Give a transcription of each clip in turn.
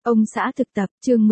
Ông xã thực tập, chương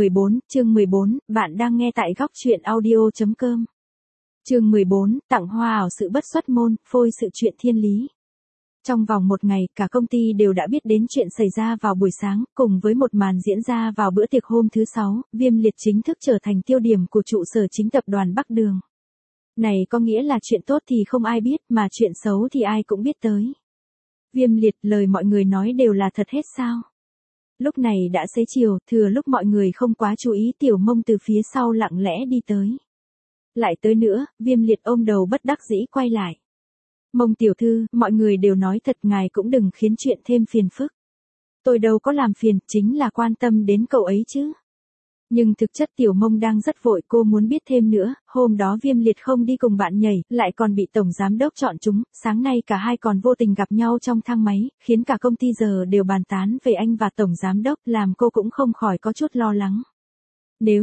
14, bạn đang nghe tại góc truyện audio.com. Chương 14, tặng hoa ảo sự bất xuất môn, phôi sự chuyện thiên lý. Trong vòng một ngày, cả công ty đều đã biết đến chuyện xảy ra vào buổi sáng, cùng với một màn diễn ra vào bữa tiệc hôm thứ Sáu, Viêm Liệt chính thức trở thành tiêu điểm của trụ sở chính tập đoàn Bắc Đường. Này có nghĩa là chuyện tốt thì không ai biết, mà chuyện xấu thì ai cũng biết tới. Viêm Liệt, lời mọi người nói đều là thật hết sao? Lúc này đã xế chiều, thừa lúc mọi người không quá chú ý, Tiểu Mông từ phía sau lặng lẽ đi tới. Lại tới nữa, Viêm Liệt ôm đầu bất đắc dĩ quay lại. Mông tiểu thư, mọi người đều nói thật, ngài cũng đừng khiến chuyện thêm phiền phức. Tôi đâu có làm phiền, chính là quan tâm đến cậu ấy chứ. Nhưng thực chất Tiểu Mông đang rất vội, cô muốn biết thêm nữa, hôm đó Viêm Liệt không đi cùng bạn nhảy, lại còn bị tổng giám đốc chọn chúng, sáng nay cả hai còn vô tình gặp nhau trong thang máy, khiến cả công ty giờ đều bàn tán về anh và tổng giám đốc, làm cô cũng không khỏi có chút lo lắng. Nếu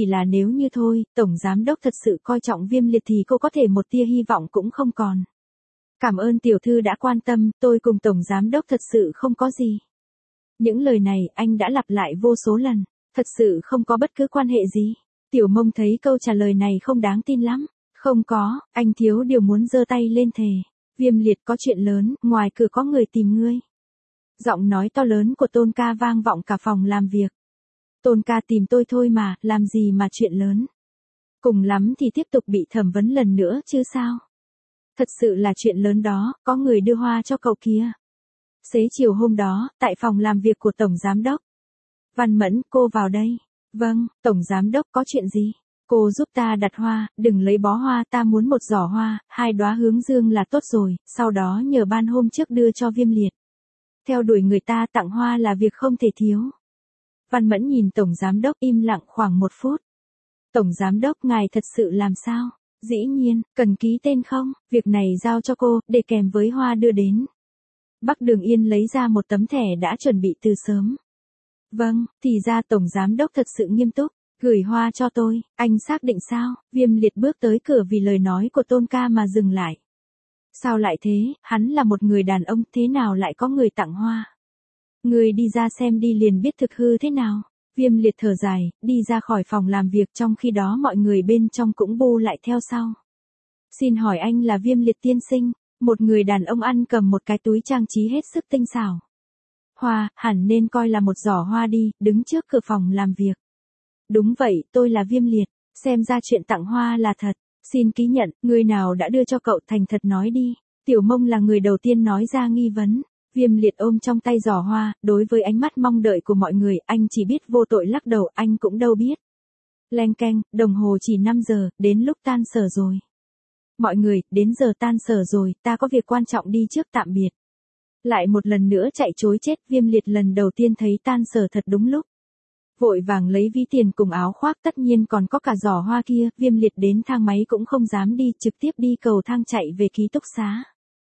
như thôi, tổng giám đốc thật sự coi trọng Viêm Liệt thì cô có thể một tia hy vọng cũng không còn. Cảm ơn tiểu thư đã quan tâm, tôi cùng tổng giám đốc thật sự không có gì. Những lời này anh đã lặp lại vô số lần. Thật sự không có bất cứ quan hệ gì. Tiểu Mông thấy câu trả lời này không đáng tin lắm. Không có, anh thiếu điều muốn giơ tay lên thề. Viêm Liệt, có chuyện lớn, ngoài cửa có người tìm ngươi. Giọng nói to lớn của Tôn Ca vang vọng cả phòng làm việc. Tôn Ca tìm tôi thôi mà, làm gì mà chuyện lớn. Cùng lắm thì tiếp tục bị thẩm vấn lần nữa chứ sao. Thật sự là chuyện lớn đó, có người đưa hoa cho cậu kia. Xế chiều hôm đó, tại phòng làm việc của tổng giám đốc. Văn Mẫn, cô vào đây. Vâng, tổng giám đốc, có chuyện gì? Cô giúp ta đặt hoa, đừng lấy bó hoa, ta muốn một giỏ hoa, 2 đóa hướng dương là tốt rồi, sau đó nhờ ban hôm trước đưa cho Viêm Liệt. Theo đuổi người ta tặng hoa là việc không thể thiếu. Văn Mẫn nhìn tổng giám đốc im lặng khoảng 1 phút. Tổng giám đốc, ngài thật sự làm sao? Dĩ nhiên, cần ký tên không? Việc này giao cho cô, để kèm với hoa đưa đến. Bắc Đường Yên lấy ra một tấm thẻ đã chuẩn bị từ sớm. Vâng, thì ra tổng giám đốc thật sự nghiêm túc, gửi hoa cho tôi, anh xác định sao? Viêm Liệt bước tới cửa vì lời nói của Tôn Ca mà dừng lại. Sao lại thế, hắn là một người đàn ông, thế nào lại có người tặng hoa? Người đi ra xem đi liền biết thực hư thế nào. Viêm Liệt thở dài, đi ra khỏi phòng làm việc, trong khi đó mọi người bên trong cũng bu lại theo sau. Xin hỏi anh là Viêm Liệt tiên sinh? Một người đàn ông ăn cầm một cái túi trang trí hết sức tinh xảo. Hoa, hẳn nên coi là một giỏ hoa đi, đứng trước cửa phòng làm việc. Đúng vậy, tôi là Viêm Liệt, xem ra chuyện tặng hoa là thật. Xin ký nhận, người nào đã đưa cho cậu, thành thật nói đi. Tiểu Mông là người đầu tiên nói ra nghi vấn. Viêm Liệt ôm trong tay giỏ hoa, đối với ánh mắt mong đợi của mọi người, anh chỉ biết vô tội lắc đầu, anh cũng đâu biết. Leng keng, đồng hồ chỉ 5 giờ, đến lúc tan sở rồi. Mọi người, đến giờ tan sở rồi, ta có việc quan trọng đi trước, tạm biệt. Lại một lần nữa chạy trối chết, Viêm Liệt lần đầu tiên thấy tan sở thật đúng lúc. Vội vàng lấy ví tiền cùng áo khoác, tất nhiên còn có cả giỏ hoa kia, Viêm Liệt đến thang máy cũng không dám đi, trực tiếp đi cầu thang chạy về ký túc xá.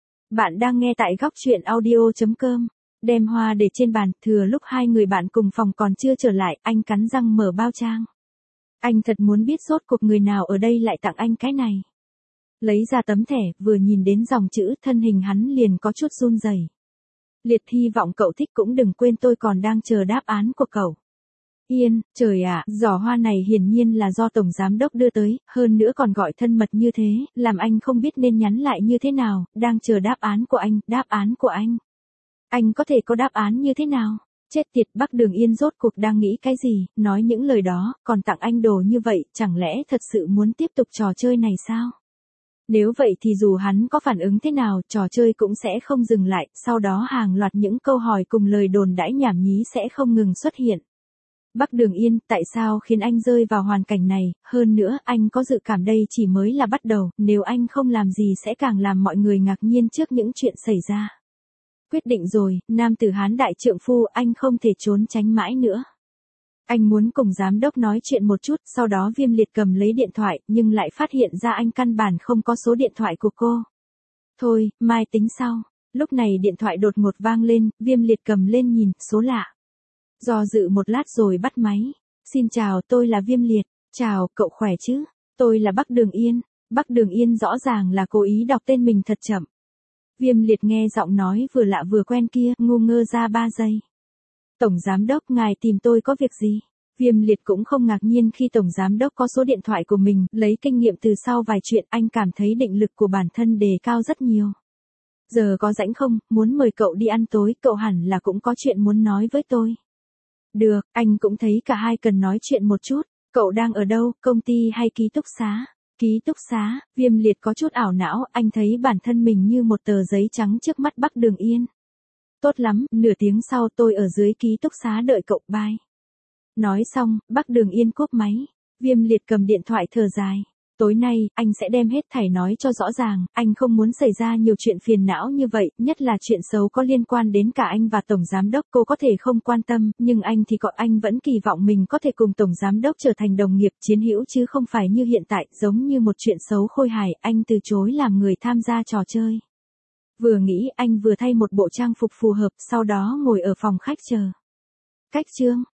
Bạn đang nghe tại góc truyện audio.com. Đem hoa để trên bàn, thừa lúc hai người bạn cùng phòng còn chưa trở lại, anh cắn răng mở bao trang. Anh thật muốn biết rốt cuộc người nào ở đây lại tặng anh cái này. Lấy ra tấm thẻ, vừa nhìn đến dòng chữ, thân hình hắn liền có chút run rẩy. Liệt, hy vọng cậu thích, cũng đừng quên tôi còn đang chờ đáp án của cậu. Yên, trời ạ, giỏ hoa này hiển nhiên là do tổng giám đốc đưa tới, hơn nữa còn gọi thân mật như thế, làm anh không biết nên nhắn lại như thế nào, đang chờ đáp án của anh, đáp án của anh. Anh có thể có đáp án như thế nào? Chết tiệt, Bắc Đường Yên rốt cuộc đang nghĩ cái gì, nói những lời đó, còn tặng anh đồ như vậy, chẳng lẽ thật sự muốn tiếp tục trò chơi này sao? Nếu vậy thì dù hắn có phản ứng thế nào, trò chơi cũng sẽ không dừng lại, sau đó hàng loạt những câu hỏi cùng lời đồn đãi nhảm nhí sẽ không ngừng xuất hiện. Bắc Đường Yên, tại sao khiến anh rơi vào hoàn cảnh này, hơn nữa, anh có dự cảm đây chỉ mới là bắt đầu, nếu anh không làm gì sẽ càng làm mọi người ngạc nhiên trước những chuyện xảy ra. Quyết định rồi, nam tử Hán đại trượng phu, anh không thể trốn tránh mãi nữa. Anh muốn cùng giám đốc nói chuyện một chút, sau đó Viêm Liệt cầm lấy điện thoại, nhưng lại phát hiện ra anh căn bản không có số điện thoại của cô. Thôi, mai tính sau. Lúc này điện thoại đột ngột vang lên, Viêm Liệt cầm lên nhìn, số lạ. Do dự một lát rồi bắt máy. Xin chào, tôi là Viêm Liệt. Chào, cậu khỏe chứ? Tôi là Bắc Đường Yên. Bắc Đường Yên rõ ràng là cố ý đọc tên mình thật chậm. Viêm Liệt nghe giọng nói vừa lạ vừa quen kia, ngu ngơ ra 3 giây. Tổng giám đốc ngài tìm tôi có việc gì? Viêm Liệt cũng không ngạc nhiên khi tổng giám đốc có số điện thoại của mình, lấy kinh nghiệm từ sau vài chuyện anh cảm thấy định lực của bản thân đề cao rất nhiều. Giờ có rảnh không, muốn mời cậu đi ăn tối, cậu hẳn là cũng có chuyện muốn nói với tôi. Được, anh cũng thấy cả hai cần nói chuyện một chút. Cậu đang ở đâu, công ty hay ký túc xá? Ký túc xá, Viêm Liệt có chút ảo não, anh thấy bản thân mình như một tờ giấy trắng trước mắt Bắc Đường Yên. Tốt lắm, nửa tiếng sau tôi ở dưới ký túc xá đợi cậu, bye. Nói xong, Bắc Đường Yên cúp máy. Viêm Liệt cầm điện thoại thở dài. Tối nay, anh sẽ đem hết thảy nói cho rõ ràng, anh không muốn xảy ra nhiều chuyện phiền não như vậy, nhất là chuyện xấu có liên quan đến cả anh và Tổng Giám Đốc. Cô có thể không quan tâm, nhưng anh thì anh vẫn kỳ vọng mình có thể cùng Tổng Giám Đốc trở thành đồng nghiệp chiến hữu chứ không phải như hiện tại, giống như một chuyện xấu khôi hài, anh từ chối làm người tham gia trò chơi. Vừa nghĩ anh vừa thay một bộ trang phục phù hợp, sau đó ngồi ở phòng khách chờ. Cách chương